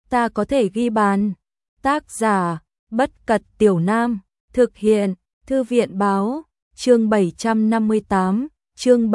ta có thể ghi bàn. Tác giả, Bất Cật Tiểu Nam, thực hiện, Thư viện Báo, chương 758, chương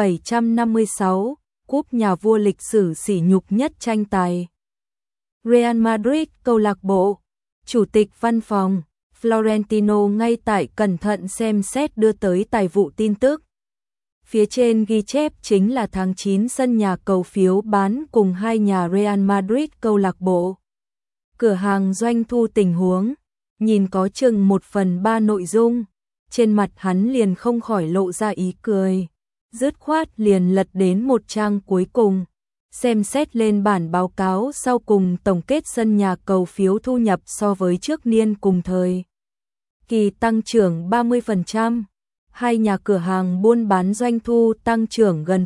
756, cúp nhà vua lịch sử sỉ nhục nhất tranh tài. Real Madrid câu lạc bộ, Chủ tịch Văn phòng, Florentino ngay tại cẩn thận xem xét đưa tới tài vụ tin tức. Phía trên ghi chép chính là tháng 9 sân nhà cầu phiếu bán cùng hai nhà Real Madrid câu lạc bộ. Cửa hàng doanh thu tình huống, nhìn có chừng 1/3 nội dung, trên mặt hắn liền không khỏi lộ ra ý cười. Dứt khoát liền lật đến một trang cuối cùng, xem xét lên bản báo cáo sau cùng tổng kết sân nhà cầu phiếu thu nhập so với trước niên cùng thời. Kỳ tăng trưởng 30%, hai nhà cửa hàng buôn bán doanh thu tăng trưởng gần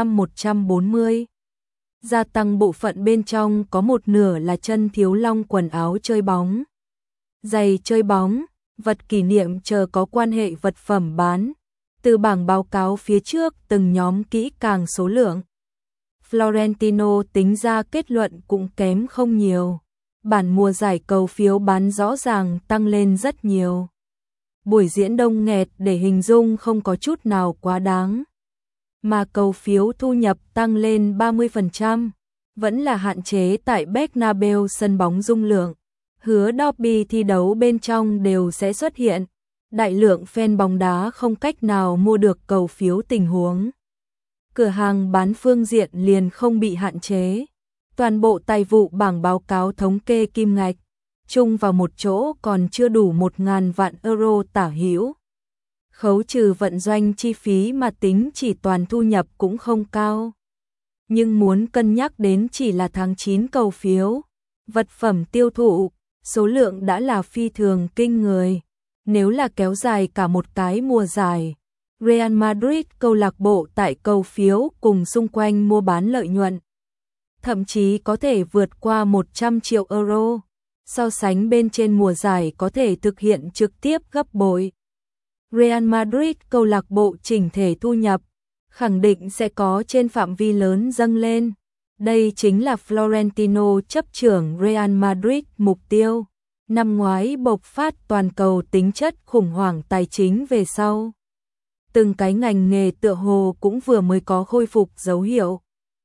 140%. Gia tăng bộ phận bên trong có một nửa là chân thiếu long quần áo chơi bóng, giày chơi bóng, vật kỷ niệm chờ có quan hệ vật phẩm bán. Từ bảng báo cáo phía trước từng nhóm kỹ càng số lượng. Florentino tính ra kết luận cũng kém không nhiều. Bản mùa giải cầu phiếu bán rõ ràng tăng lên rất nhiều. Buổi diễn đông nghẹt để hình dung không có chút nào quá đáng. Mà cầu phiếu thu nhập tăng lên 30%, vẫn là hạn chế tại Bernabeu sân bóng dung lượng. Hứa derby thi đấu bên trong đều sẽ xuất hiện. Đại lượng fan bóng đá không cách nào mua được cầu phiếu tình huống. Cửa hàng bán phương diện liền không bị hạn chế. Toàn bộ tài vụ bảng báo cáo thống kê kim ngạch, chung vào một chỗ còn chưa đủ 1.000 vạn euro tả hữu. Khấu trừ vận doanh chi phí mà tính chỉ toàn thu nhập cũng không cao. Nhưng muốn cân nhắc đến chỉ là tháng 9 cầu phiếu, vật phẩm tiêu thụ, số lượng đã là phi thường kinh người. Nếu là kéo dài cả một cái mùa giải, Real Madrid câu lạc bộ tại cầu phiếu cùng xung quanh mua bán lợi nhuận, thậm chí có thể vượt qua 100 triệu euro, so sánh bên trên mùa giải có thể thực hiện trực tiếp gấp bội. Real Madrid câu lạc bộ chỉnh thể thu nhập, khẳng định sẽ có trên phạm vi lớn dâng lên. Đây chính là Florentino chấp trưởng Real Madrid mục tiêu. Năm ngoái bộc phát toàn cầu tính chất khủng hoảng tài chính về sau. Từng cái ngành nghề tựa hồ cũng vừa mới có khôi phục dấu hiệu.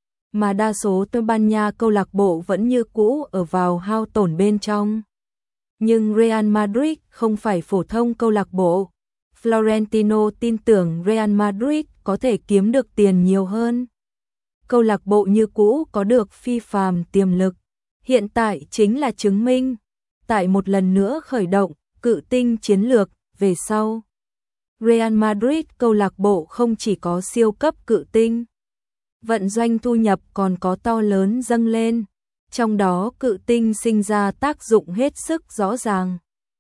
Mà đa số Tây Ban Nha câu lạc bộ vẫn như cũ ở vào hao tổn bên trong. Nhưng Real Madrid không phải phổ thông câu lạc bộ. Florentino tin tưởng Real Madrid có thể kiếm được tiền nhiều hơn. Câu lạc bộ như cũ có được phi phàm tiềm lực. Hiện tại chính là chứng minh. Tại một lần nữa khởi động, cự tinh chiến lược, về sau. Real Madrid câu lạc bộ không chỉ có siêu cấp cự tinh. Vận doanh thu nhập còn có to lớn dâng lên. Trong đó cự tinh sinh ra tác dụng hết sức rõ ràng.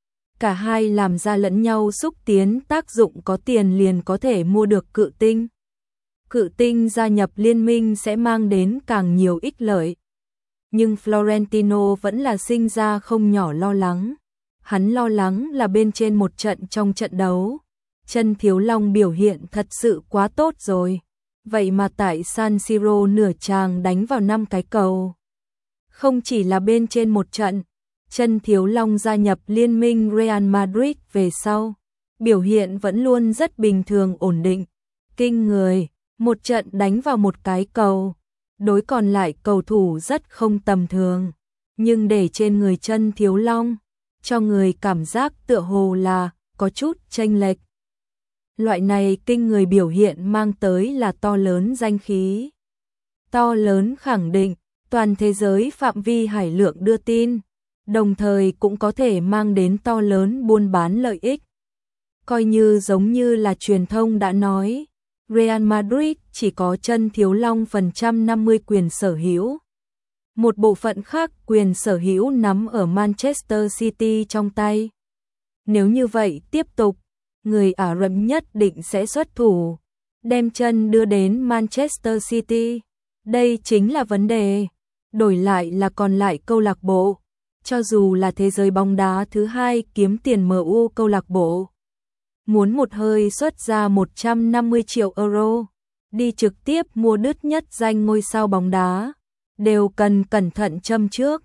Cả hai làm ra lẫn nhau xúc tiến tác dụng có tiền liền có thể mua được cự tinh. Cự tinh gia nhập liên minh sẽ mang đến càng nhiều ích lợi. Nhưng Florentino vẫn là sinh ra không nhỏ lo lắng. Hắn lo lắng là bên trên một trận trong trận đấu, chân thiếu long biểu hiện thật sự quá tốt rồi. Vậy mà tại San Siro nửa tràng đánh vào 5 cái cầu. Không chỉ là bên trên một trận, chân thiếu long gia nhập liên minh Real Madrid về sau, biểu hiện vẫn luôn rất bình thường ổn định. Kinh người, một trận đánh vào một cái cầu. Đối còn lại cầu thủ rất không tầm thường, nhưng để trên người chân thiếu long, cho người cảm giác tựa hồ là có chút chênh lệch. Loại này kinh người biểu hiện mang tới là to lớn danh khí, to lớn khẳng định, toàn thế giới phạm vi hải lượng đưa tin, đồng thời cũng có thể mang đến to lớn buôn bán lợi ích. Coi như giống như là truyền thông đã nói, Real Madrid chỉ có chân thiếu long 50% quyền sở hữu. Một bộ phận khác quyền sở hữu nắm ở Manchester City trong tay. Nếu như vậy tiếp tục, người Ả Rập nhất định sẽ xuất thủ, đem chân đưa đến Manchester City. Đây chính là vấn đề. Đổi lại là còn lại câu lạc bộ. Cho dù là thế giới bóng đá thứ hai kiếm tiền MU câu lạc bộ, muốn một hơi xuất ra 150 triệu euro, đi trực tiếp mua đứt nhất danh ngôi sao bóng đá, đều cần cẩn thận châm trước.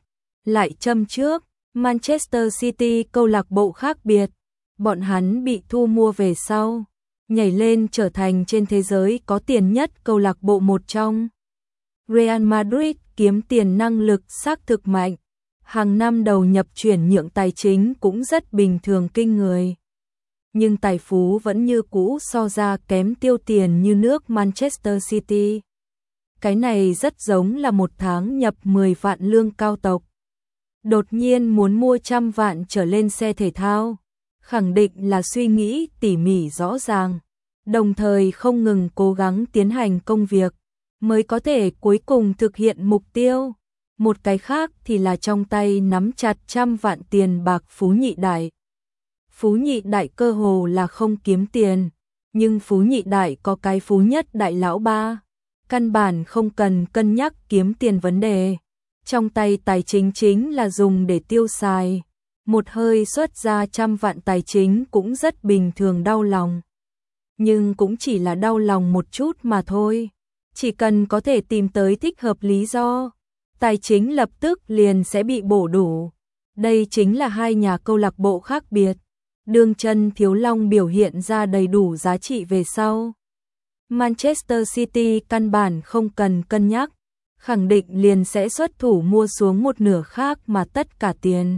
lại châm trước, Manchester City câu lạc bộ khác biệt, bọn hắn bị thu mua về sau, nhảy lên trở thành trên thế giới có tiền nhất câu lạc bộ một trong. Real Madrid kiếm tiền năng lực xác thực mạnh, hàng năm đầu nhập chuyển nhượng tài chính cũng rất bình thường kinh người. Nhưng tài phú vẫn như cũ so ra kém tiêu tiền như nước Manchester City. Cái này rất giống là một tháng nhập 10 vạn lương cao tộc. Đột nhiên muốn mua 100 vạn trở lên xe thể thao, khẳng định là suy nghĩ tỉ mỉ rõ ràng, đồng thời không ngừng cố gắng tiến hành công việc, mới có thể cuối cùng thực hiện mục tiêu. Một cái khác thì là trong tay nắm chặt 100 vạn tiền bạc Phú Nhị Đại. Phú Nhị Đại cơ hồ là không kiếm tiền, nhưng Phú Nhị Đại có cái Phú Nhất Đại lão ba, căn bản không cần cân nhắc kiếm tiền vấn đề. Trong tay tài chính chính là dùng để tiêu xài, một hơi xuất ra 100 vạn tài chính cũng rất bình thường đau lòng. Nhưng cũng chỉ là đau lòng một chút mà thôi, chỉ cần có thể tìm tới thích hợp lý do, tài chính lập tức liền sẽ bị bổ đủ. Đây chính là hai nhà câu lạc bộ khác biệt. Đương chân Thiếu Long biểu hiện ra đầy đủ giá trị về sau, Manchester City căn bản không cần cân nhắc, khẳng định liền sẽ xuất thủ mua xuống một nửa khác mà tất cả tiền.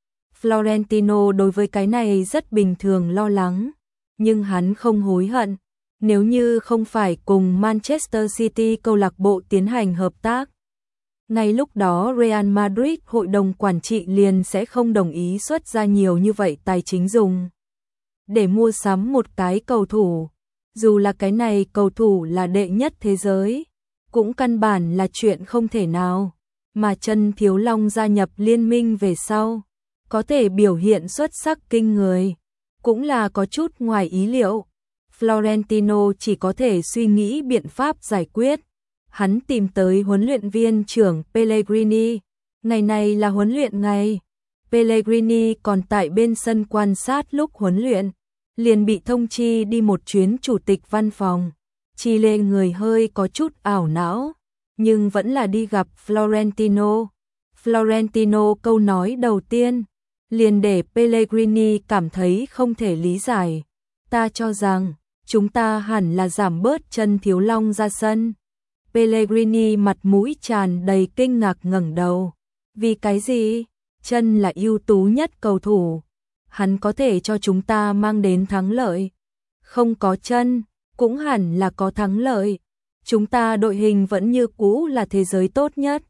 Florentino đối với cái này rất bình thường lo lắng, nhưng hắn không hối hận. Nếu như không phải cùng Manchester City câu lạc bộ tiến hành hợp tác, ngay lúc đó Real Madrid hội đồng quản trị liền sẽ không đồng ý xuất ra nhiều như vậy tài chính dùng để mua sắm một cái cầu thủ. Dù là cái này cầu thủ là đệ nhất thế giới, cũng căn bản là chuyện không thể nào. Mà chân Thiếu Long gia nhập liên minh về sau, có thể biểu hiện xuất sắc kinh người, cũng là có chút ngoài ý liệu. Florentino chỉ có thể suy nghĩ biện pháp giải quyết. Hắn tìm tới huấn luyện viên trưởng Pellegrini. Ngày này là huấn luyện ngày. Pellegrini còn tại bên sân quan sát lúc huấn luyện, liền bị thông chi đi một chuyến chủ tịch văn phòng. Chi lên người hơi có chút ảo não, nhưng vẫn là đi gặp Florentino. Florentino câu nói đầu tiên liền để Pellegrini cảm thấy không thể lý giải. Ta cho rằng chúng ta hẳn là giảm bớt chân Thiếu Long ra sân. Pellegrini mặt mũi tràn đầy kinh ngạc ngẩng đầu. Vì cái gì? Chân là ưu tú nhất cầu thủ, hắn có thể cho chúng ta mang đến thắng lợi. Không có chân, cũng hẳn là có thắng lợi. Chúng ta đội hình vẫn như cũ là thế giới tốt nhất.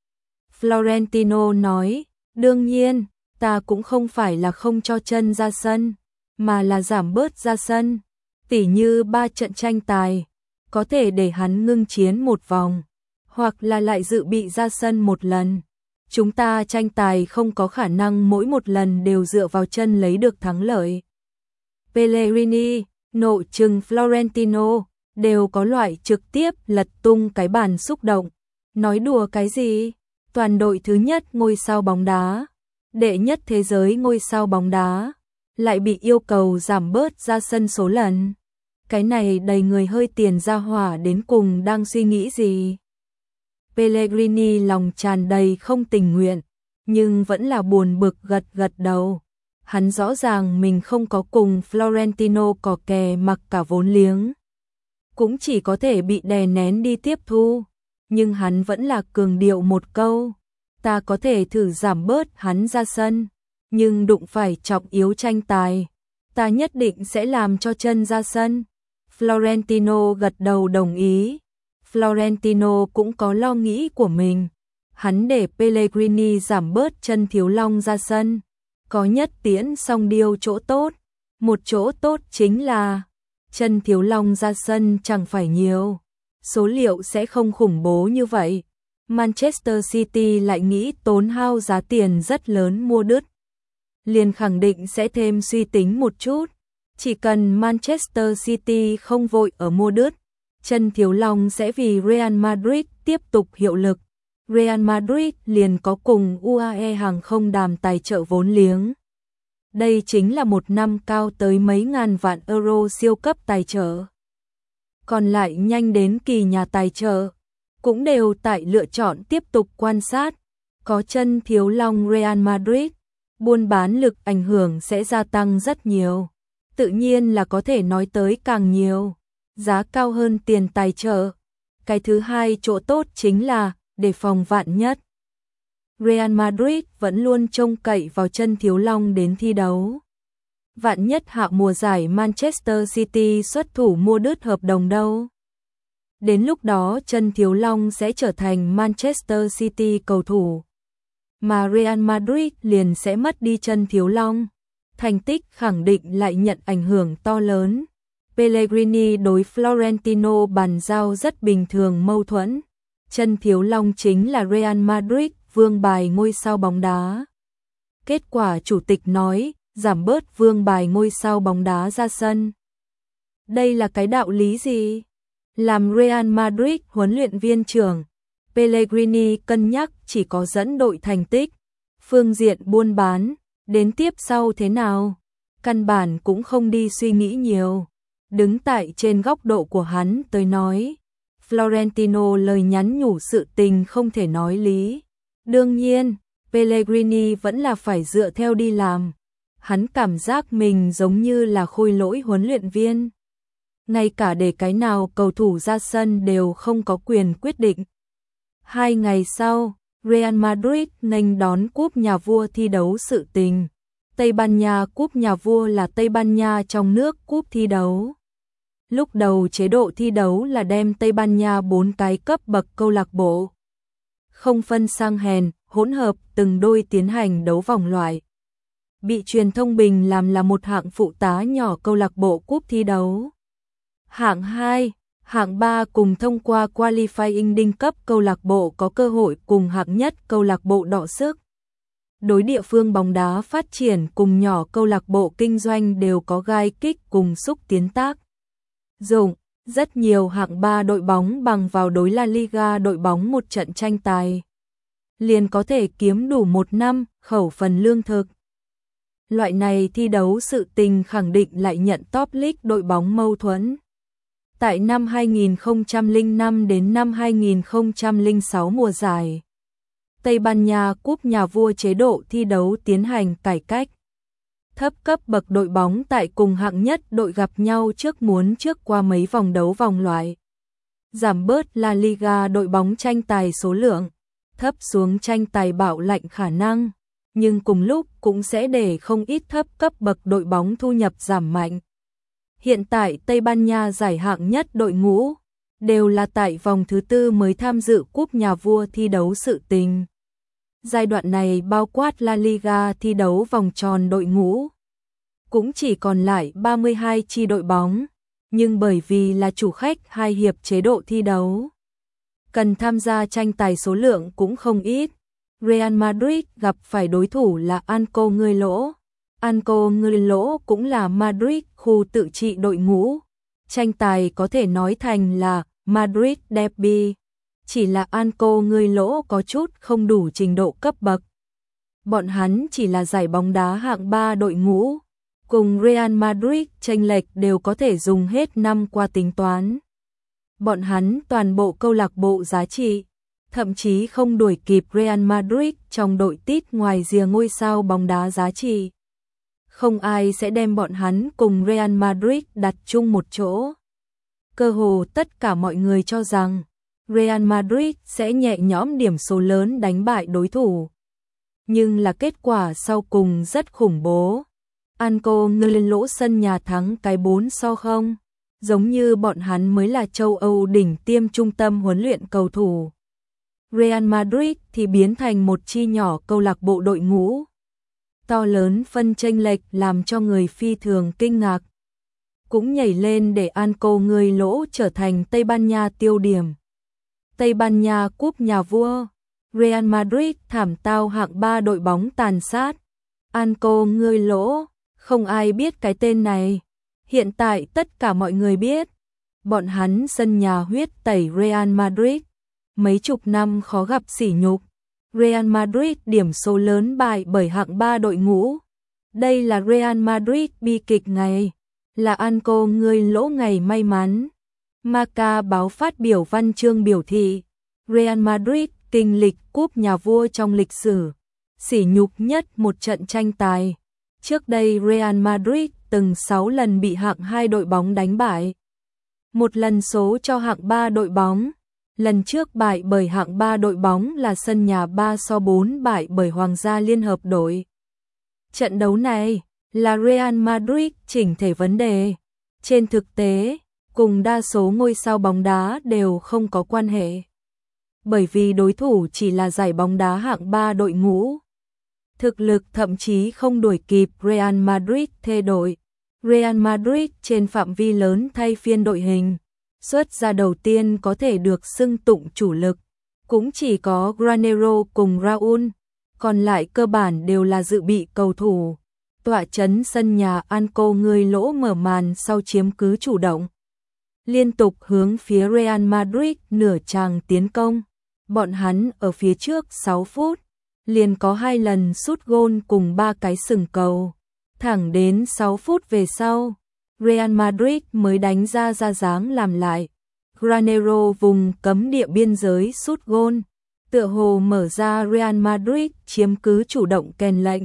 Florentino nói, đương nhiên, ta cũng không phải là không cho chân ra sân, mà là giảm bớt ra sân. Tỉ như 3 trận tranh tài, có thể để hắn ngưng chiến một vòng, hoặc là lại dự bị ra sân một lần. Chúng ta tranh tài không có khả năng mỗi một lần đều dựa vào chân lấy được thắng lợi. Pellegrini, nội trừng Florentino, đều có loại trực tiếp lật tung cái bàn xúc động. Nói đùa cái gì? Toàn đội thứ nhất ngôi sao bóng đá, đệ nhất thế giới ngôi sao bóng đá, lại bị yêu cầu giảm bớt ra sân số lần. Cái này đầy người hơi tiền ra hỏa đến cùng đang suy nghĩ gì? Pellegrini lòng tràn đầy không tình nguyện, nhưng vẫn là buồn bực gật gật đầu. Hắn rõ ràng mình không có cùng Florentino cò kè mặc cả vốn liếng, cũng chỉ có thể bị đè nén đi tiếp thu. Nhưng hắn vẫn là cường điệu một câu, ta có thể thử giảm bớt hắn ra sân, nhưng đụng phải trọng yếu tranh tài, ta nhất định sẽ làm cho chân ra sân. Florentino gật đầu đồng ý. Florentino cũng có lo nghĩ của mình. Hắn để Pellegrini giảm bớt chân Thiếu Long ra sân, có nhất tiễn song điêu chỗ tốt. Một chỗ tốt chính là chân Thiếu Long ra sân chẳng phải nhiều, số liệu sẽ không khủng bố như vậy. Manchester City lại nghĩ tốn hao giá tiền rất lớn mua đứt, liền khẳng định sẽ thêm suy tính một chút. Chỉ cần Manchester City không vội ở mua đứt, chân Thiếu Long sẽ vì Real Madrid tiếp tục hiệu lực. Real Madrid liền có cùng UAE hàng không đàm tài trợ vốn liếng. Đây chính là một năm cao tới mấy ngàn vạn euro siêu cấp tài trợ. Còn lại nhanh đến kỳ nhà tài trợ, cũng đều tại lựa chọn tiếp tục quan sát. Có chân thiếu long Real Madrid, buôn bán lực ảnh hưởng sẽ gia tăng rất nhiều. Tự nhiên là có thể nói tới càng nhiều. Giá cao hơn tiền tài trợ. Cái thứ hai chỗ tốt chính là đề phòng vạn nhất. Real Madrid vẫn luôn trông cậy vào chân thiếu long đến thi đấu. Vạn nhất hạ mùa giải Manchester City xuất thủ mua đứt hợp đồng đâu. Đến lúc đó chân thiếu long sẽ trở thành Manchester City cầu thủ. Mà Real Madrid liền sẽ mất đi chân thiếu long. Thành tích khẳng định lại nhận ảnh hưởng to lớn. Pellegrini đối Florentino bàn giao rất bình thường mâu thuẫn. Chân thiếu long chính là Real Madrid, vương bài ngôi sao bóng đá. Kết quả chủ tịch nói, giảm bớt vương bài ngôi sao bóng đá ra sân. Đây là cái đạo lý gì? Làm Real Madrid huấn luyện viên trưởng, Pellegrini cân nhắc chỉ có dẫn đội thành tích, phương diện buôn bán, đến tiếp sau thế nào, căn bản cũng không đi suy nghĩ nhiều. Đứng tại trên góc độ của hắn tới nói, Florentino lời nhắn nhủ sự tình không thể nói lý. Đương nhiên, Pellegrini vẫn là phải dựa theo đi làm. Hắn cảm giác mình giống như là khôi lỗi huấn luyện viên. Ngay cả để cái nào cầu thủ ra sân đều không có quyền quyết định. 2 ngày sau, Real Madrid nghênh đón cúp nhà vua thi đấu sự tình. Tây Ban Nha cúp nhà vua là Tây Ban Nha trong nước cúp thi đấu. Lúc đầu chế độ thi đấu là đem Tây Ban Nha 4 cái cấp bậc câu lạc bộ. Không phân sang hèn, hỗn hợp từng đôi tiến hành đấu vòng loại. Bị truyền thông bình làm là một hạng phụ tá nhỏ câu lạc bộ cúp thi đấu. Hạng 2, hạng 3 cùng thông qua qualifying đỉnh cấp câu lạc bộ có cơ hội cùng hạng nhất câu lạc bộ đọ sức. Đối địa phương bóng đá phát triển cùng nhỏ câu lạc bộ kinh doanh đều có gai kích cùng xúc tiến tác dụng. Rất nhiều hạng 3 đội bóng bằng vào đối La Liga đội bóng một trận tranh tài liền có thể kiếm đủ 1 năm khẩu phần lương thực. Loại này thi đấu sự tình khẳng định lại nhận top league đội bóng mâu thuẫn. Tại năm 2005 đến năm 2006 mùa giải, Tây Ban Nha cúp nhà vua chế độ thi đấu tiến hành cải cách. Thấp cấp bậc đội bóng tại cùng hạng nhất đội gặp nhau trước qua mấy vòng đấu vòng loại. Giảm bớt La Liga đội bóng tranh tài số lượng, thấp xuống tranh tài bảo lãnh khả năng, nhưng cùng lúc cũng sẽ để không ít thấp cấp bậc đội bóng thu nhập giảm mạnh. Hiện tại Tây Ban Nha giải hạng nhất đội ngũ đều là tại vòng thứ 4 mới tham dự cúp nhà vua thi đấu sự tình. Giai đoạn này bao quát La Liga thi đấu vòng tròn đội ngũ. Cũng chỉ còn lại 32 chi đội bóng, nhưng bởi vì là chủ khách 2 hiệp chế độ thi đấu, cần tham gia tranh tài số lượng cũng không ít. Real Madrid gặp phải đối thủ là Anco người lỗ. Anco người lỗ cũng là Madrid khu tự trị đội ngũ. Tranh tài có thể nói thành là Madrid Derby. Chỉ là Anco người lỗ có chút không đủ trình độ cấp bậc. Bọn hắn chỉ là giải bóng đá hạng 3 đội ngũ. Cùng Real Madrid chênh lệch đều có thể dùng hết năm qua tính toán. Bọn hắn toàn bộ câu lạc bộ giá trị, thậm chí không đuổi kịp Real Madrid trong đội tít ngoài rìa ngôi sao bóng đá giá trị. Không ai sẽ đem bọn hắn cùng Real Madrid đặt chung một chỗ. Cơ hồ tất cả mọi người cho rằng Real Madrid sẽ nhẹ nhõm điểm số lớn đánh bại đối thủ. Nhưng là kết quả sau cùng rất khủng bố. Anco người lỗ sân nhà thắng cái 4-0, giống như bọn hắn mới là châu Âu đỉnh tiêm trung tâm huấn luyện cầu thủ. Real Madrid thì biến thành một chi nhỏ câu lạc bộ đội ngũ. To lớn phân chênh lệch làm cho người phi thường kinh ngạc. Cũng nhảy lên để Anco người lỗ trở thành Tây Ban Nha tiêu điểm. Tây Ban Nha cúp nhà vua, Real Madrid thảm tao hạng 3 đội bóng tàn sát. Anco người lỗ, không ai biết cái tên này. Hiện tại tất cả mọi người biết. Bọn hắn sân nhà huyết tẩy Real Madrid. Mấy chục năm khó gặp sỉ nhục. Real Madrid điểm số lớn bại bởi hạng 3 đội ngũ. Đây là Real Madrid bi kịch ngày. Là Anco người lỗ ngày may mắn. Marca báo phát biểu văn chương biểu thị. Real Madrid kinh lịch cúp nhà vua trong lịch sử, sỉ nhục nhất một trận tranh tài. Trước đây Real Madrid từng 6 lần bị hạng 2 đội bóng đánh bại. Một lần số cho hạng 3 đội bóng. Lần trước bại bởi hạng 3 đội bóng là sân nhà 3-4 bại bởi Hoàng gia Liên hợp đội. Trận đấu này là Real Madrid chỉnh thể vấn đề. Trên thực tế, cùng đa số ngôi sao bóng đá đều không có quan hệ. Bởi vì đối thủ chỉ là giải bóng đá hạng 3 đội ngũ. Thực lực thậm chí không đuổi kịp Real Madrid thê đội. Real Madrid trên phạm vi lớn thay phiên đội hình. Xuất ra đầu tiên có thể được xưng tụng chủ lực. Cũng chỉ có Granero cùng Raúl. Còn lại cơ bản đều là dự bị cầu thủ. Tọa trấn sân nhà Anco người lỗ mở màn sau chiếm cứ chủ động. Liên tục hướng phía Real Madrid nửa tràng tiến công. Bọn hắn ở phía trước 6 phút. Liền có 2 lần sút gôn cùng 3 cái sừng cầu. Thẳng đến 6 phút về sau, Real Madrid mới đánh ra dáng làm lại. Granero vùng cấm địa biên giới sút gôn, tựa hồ mở ra Real Madrid chiếm cứ chủ động kèn lệnh.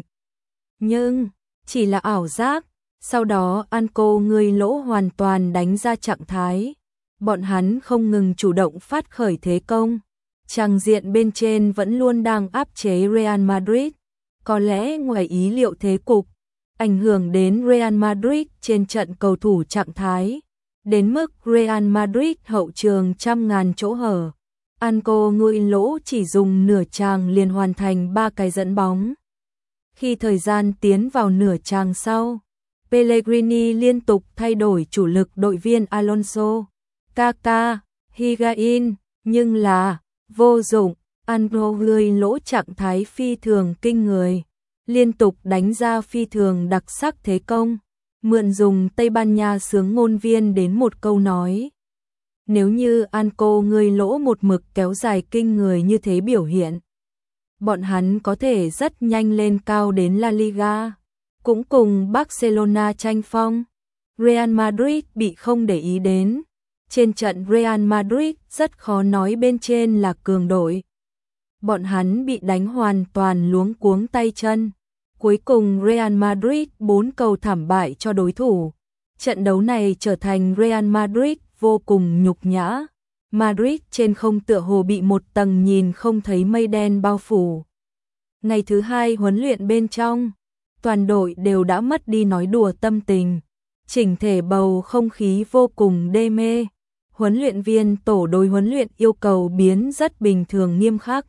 Nhưng, chỉ là ảo giác, sau đó Anco người lỗ hoàn toàn đánh ra trạng thái. Bọn hắn không ngừng chủ động phát khởi thế công. Tràng diện bên trên vẫn luôn đang áp chế Real Madrid. Có lẽ ngoài ý liệu thế cục, ảnh hưởng đến Real Madrid trên trận cầu thủ trạng thái. Đến mức Real Madrid hậu trường trăm ngàn chỗ hở. Anco người lỗ chỉ dùng nửa tràng liền hoàn thành 3 cái dẫn bóng. Khi thời gian tiến vào nửa tràng sau, Pellegrini liên tục thay đổi chủ lực đội viên Alonso, Kaká, Higuaín, nhưng là vô dụng. Anco người lỗ trạng thái phi thường kinh người, liên tục đánh ra phi thường đặc sắc thế công, mượn dùng Tây Ban Nha xướng ngôn viên đến một câu nói. Nếu như Anco người lỗ một mực kéo dài kinh người như thế biểu hiện, bọn hắn có thể rất nhanh lên cao đến La Liga, cũng cùng Barcelona tranh phong. Real Madrid bị không để ý đến. Trên trận Real Madrid rất khó nói bên trên là cường đội. Bọn hắn bị đánh hoàn toàn luống cuống tay chân. Cuối cùng Real Madrid 4 cầu thảm bại cho đối thủ. Trận đấu này trở thành Real Madrid vô cùng nhục nhã. Madrid trên không tựa hồ bị một tầng nhìn không thấy mây đen bao phủ. Ngày thứ 2 huấn luyện bên trong, toàn đội đều đã mất đi nói đùa tâm tình. Chỉnh thể bầu không khí vô cùng đê mê. Huấn luyện viên tổ đối huấn luyện yêu cầu biến rất bình thường nghiêm khắc.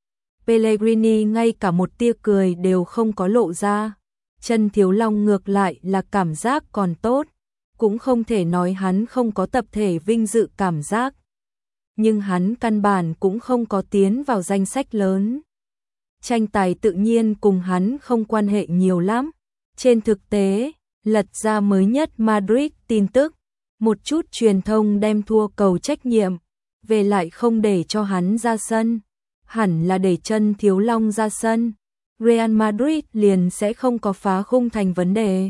Pellegrini ngay cả một tia cười đều không có lộ ra. Chân Thiếu Long ngược lại là cảm giác còn tốt. Cũng không thể nói hắn không có tập thể vinh dự cảm giác. Nhưng hắn căn bản cũng không có tiến vào danh sách lớn. Tranh tài tự nhiên cùng hắn không quan hệ nhiều lắm. Trên thực tế, lật ra mới nhất Madrid tin tức. Một chút truyền thông đem thua cầu trách nhiệm, về lại không để cho hắn ra sân. Hẳn là để Chân Thiếu Long ra sân. Real Madrid liền sẽ không có phá khung thành vấn đề.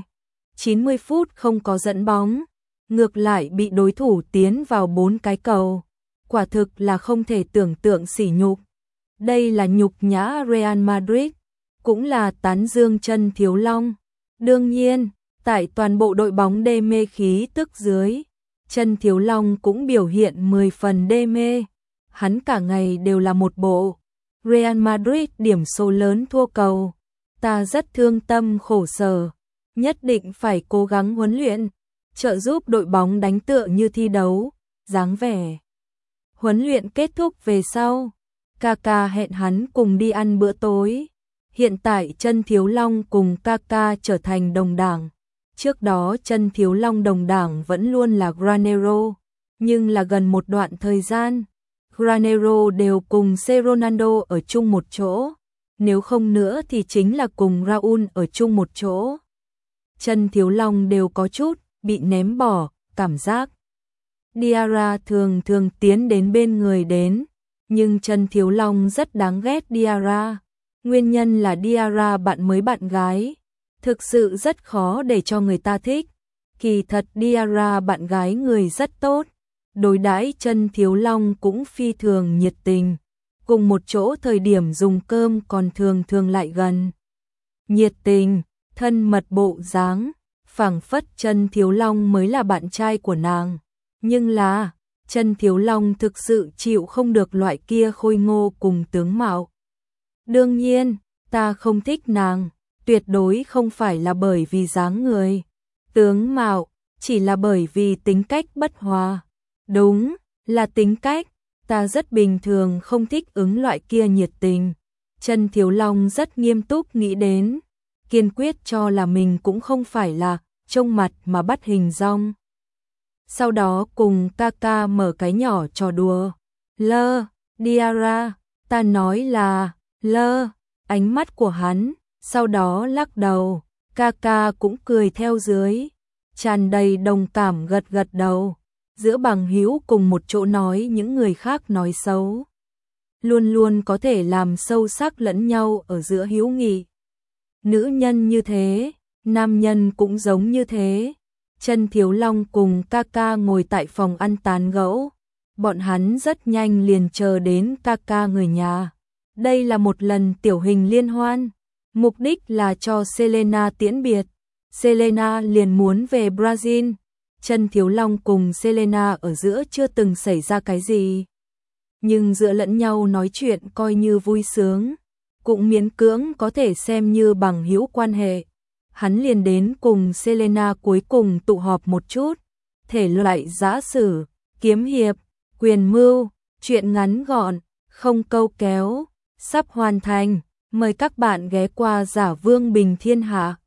90 phút không có dẫn bóng, ngược lại bị đối thủ tiến vào 4 cái cầu. Quả thực là không thể tưởng tượng sỉ nhục. Đây là nhục nhã Real Madrid, cũng là tán dương Chân Thiếu Long. Đương nhiên, tại toàn bộ đội bóng đê mê khí tức dưới, Chân Thiếu Long cũng biểu hiện 10 phần đê mê. Hắn cả ngày đều là một bộ Real Madrid điểm số lớn thua cầu. Ta rất thương tâm khổ sở, nhất định phải cố gắng huấn luyện, trợ giúp đội bóng đánh tựa như thi đấu, dáng vẻ. Huấn luyện kết thúc về sau, Kaká hẹn hắn cùng đi ăn bữa tối. Hiện tại Chân Thiếu Long cùng Kaká trở thành đồng đảng. Trước đó Chân Thiếu Long đồng đảng vẫn luôn là Granero, nhưng là gần một đoạn thời gian, Granero đều cùng C. Ronaldo ở chung một chỗ, nếu không nữa thì chính là cùng Raúl ở chung một chỗ. Chân Thiếu Long đều có chút bị ném bỏ, cảm giác. Diarra thường tiến đến bên người đến, nhưng Chân Thiếu Long rất đáng ghét Diarra. Nguyên nhân là Diarra bạn mới bạn gái, thực sự rất khó để cho người ta thích. Kỳ thật Diarra bạn gái người rất tốt, đối đãi Chân Thiếu Long cũng phi thường nhiệt tình. cùng một chỗ thời điểm dùng cơm còn thường thường lại gần. Nhiệt tình, thân mật bộ dáng, phảng phất Chân Thiếu Long mới là bạn trai của nàng. Nhưng là, Chân Thiếu Long thực sự chịu không được loại kia khôi ngô cùng tướng mạo. Đương nhiên, ta không thích nàng, tuyệt đối không phải là bởi vì dáng người, tướng mạo, chỉ là bởi vì tính cách bất hòa. Đúng, là tính cách, ta rất bình thường không thích ứng loại kia nhiệt tình. Chân Thiếu Long rất nghiêm túc nghĩ đến, kiên quyết cho là mình cũng không phải là trông mặt mà bắt hình dong. Sau đó cùng ca ca mở cái nhỏ trò đùa. Lơ, Diara, ta nói là, lơ, ánh mắt của hắn, sau đó lắc đầu, ca ca cũng cười theo dưới, tràn đầy đồng cảm gật gật đầu. Giữa bằng hữu cùng một chỗ nói những người khác nói xấu, luôn luôn có thể làm sâu sắc lẫn nhau ở giữa hữu nghị. Nữ nhân như thế, nam nhân cũng giống như thế. Chân Thiếu Long cùng ca ca ngồi tại phòng ăn tán gẫu, bọn hắn rất nhanh liền chờ đến ca ca người nhà. Đây là một lần tiểu hình liên hoan, mục đích là cho Selena tiễn biệt. Selena liền muốn về Brazil. Chân Thiếu Long cùng Selena ở giữa chưa từng xảy ra cái gì, nhưng giữa lẫn nhau nói chuyện coi như vui sướng, cũng miễn cưỡng có thể xem như bằng hữu quan hệ. Hắn liền đến cùng Selena cuối cùng tụ họp một chút, thể loại giã sử, kiếm hiệp, quyền mưu, chuyện ngắn gọn, không câu kéo, sắp hoàn thành, mời các bạn ghé qua Giả Vương Bình Thiên Hạ.